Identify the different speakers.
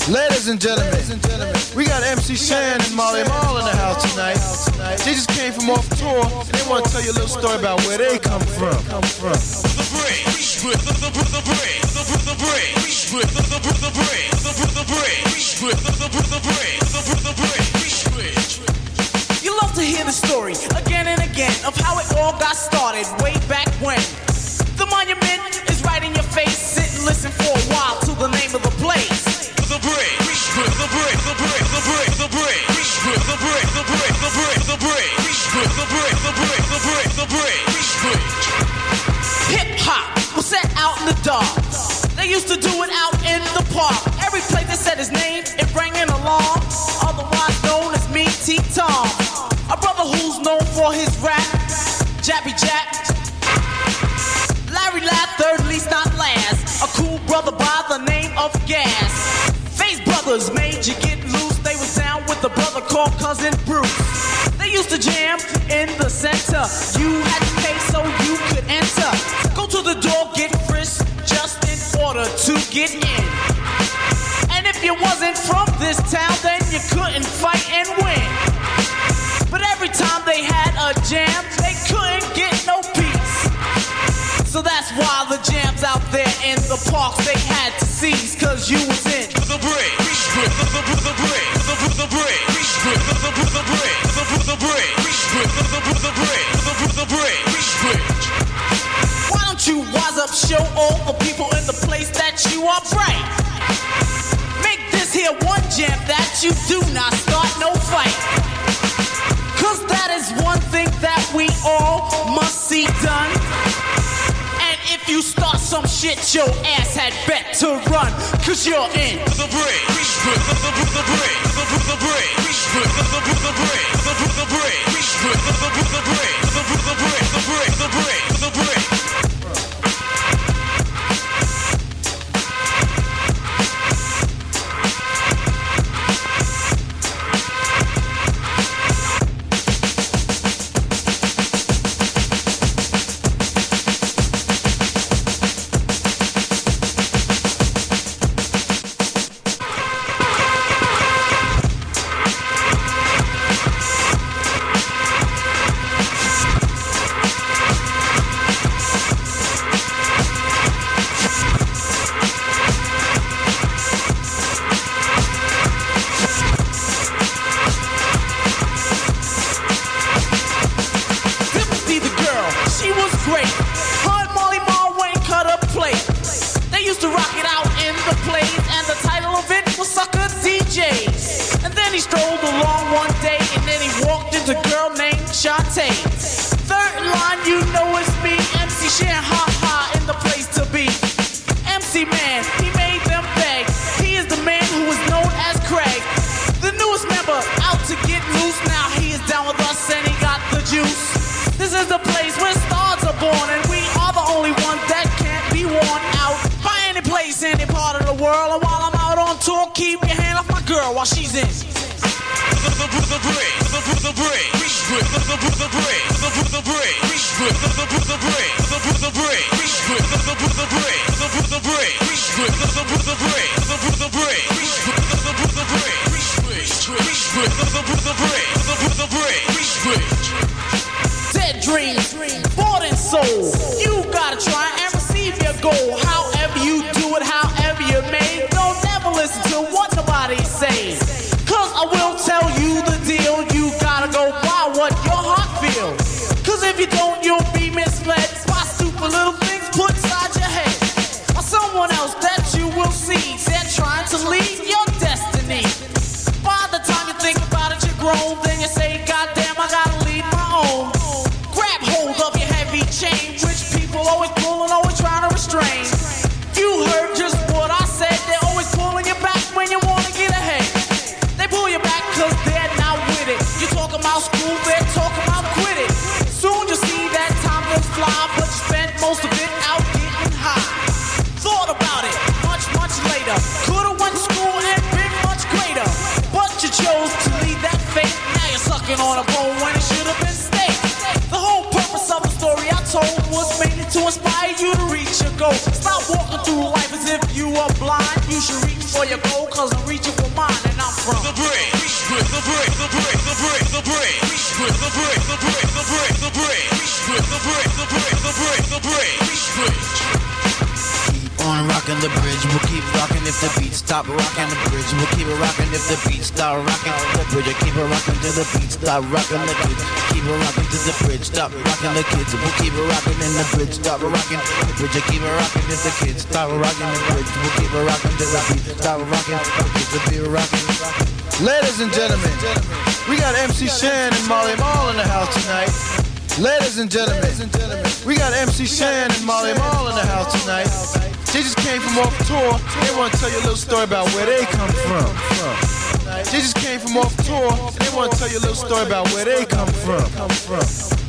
Speaker 1: Ladies and gentlemen, we got MC Shan and Molly Mall in the house tonight. They just came from off tour, and they want to tell you a little story about where they come from.
Speaker 2: You love to hear the story again and again of how it all got started way back when. The monument is right in your face. Sit and listen for a while to the name of the place. Hip hop was set out in the dark. They used to do it out in the park. Every place they said his name, it rang an alarm. Otherwise known as me, T-Tom. A brother who's known for his rap, Jappy Jack. Larry Ladd, third least not last. A cool brother by the name of Gas. Face Brothers made you get loose. They was down with a brother called Cousin Bruce. They used to jam in the center. You had to pay so you could enter. Go to the door, get frisked just in order to get in. And if you wasn't from this town, then you couldn't fight and win. But every time they had a jam, they couldn't get no peace. So that's why the jams out there in the parks they had to seize, cause you was in the break. Why don't you wise up, show all the people in the place that you are bright. Make this here one jam that you do not start no fight. Cause that is one thing that we all must see done. If you start some shit, your ass had bet to run, cause you're in the break. While she's in Dead dreams, bought and sold. You gotta try and receive your goal. However you do it, however you may. Don't never listen to what nobody says. Cause I will tell you the deal. You gotta go by what your heart feels. Cause if you don't, you'll be misled by stupid little things put inside your head. Or someone else that you will see. They're trying to lead your destiny. By the time you think about it, you're grown. Then you say, God damn, I gotta lead my own. Grab hold of your heavy chain, which people always pull and always trying to restrain. You heard just what I said. They're always pulling you back when you wanna get ahead. They pull you back cause they're not with it. You talking about school, they're talking about quit it. Soon you'll see that time goes fly, but you spent most of it out getting high. Thought about it much, much later. Could've went to school and been much greater, but you chose to leave that fate. Now you're sucking on a bone when it should've been steak. The whole purpose of the story I told was mainly to inspire you to reach your goal. Stop walking through life as if you are blind. You should reach for your goal, cause I'm reaching for mine and I'm from the bridge.
Speaker 1: Keep on rocking the bridge, we'll keep rocking if the beat stop rocking the bridge. We'll keep it rocking if the beat stop rocking the bridge. Keep it rocking till the beat stop rocking the bridge. Keep it rocking to the bridge, stop rocking the kids. We'll keep it rocking in the bridge, stop rocking the bridge. Keep it rocking if the kids stop rocking the bridge. We'll keep it rocking till the beat stop rocking the bridge. We'll keep it rocking. Ladies and gentlemen, we got MC Shan and Marley Marl in the house tonight. Ladies and gentlemen, we got MC Shan and Marley Marl in the house tonight. They just came from off tour. They want to tell you a little story about where they come from. They just came from off tour. They want to tell you a little story about where they come from.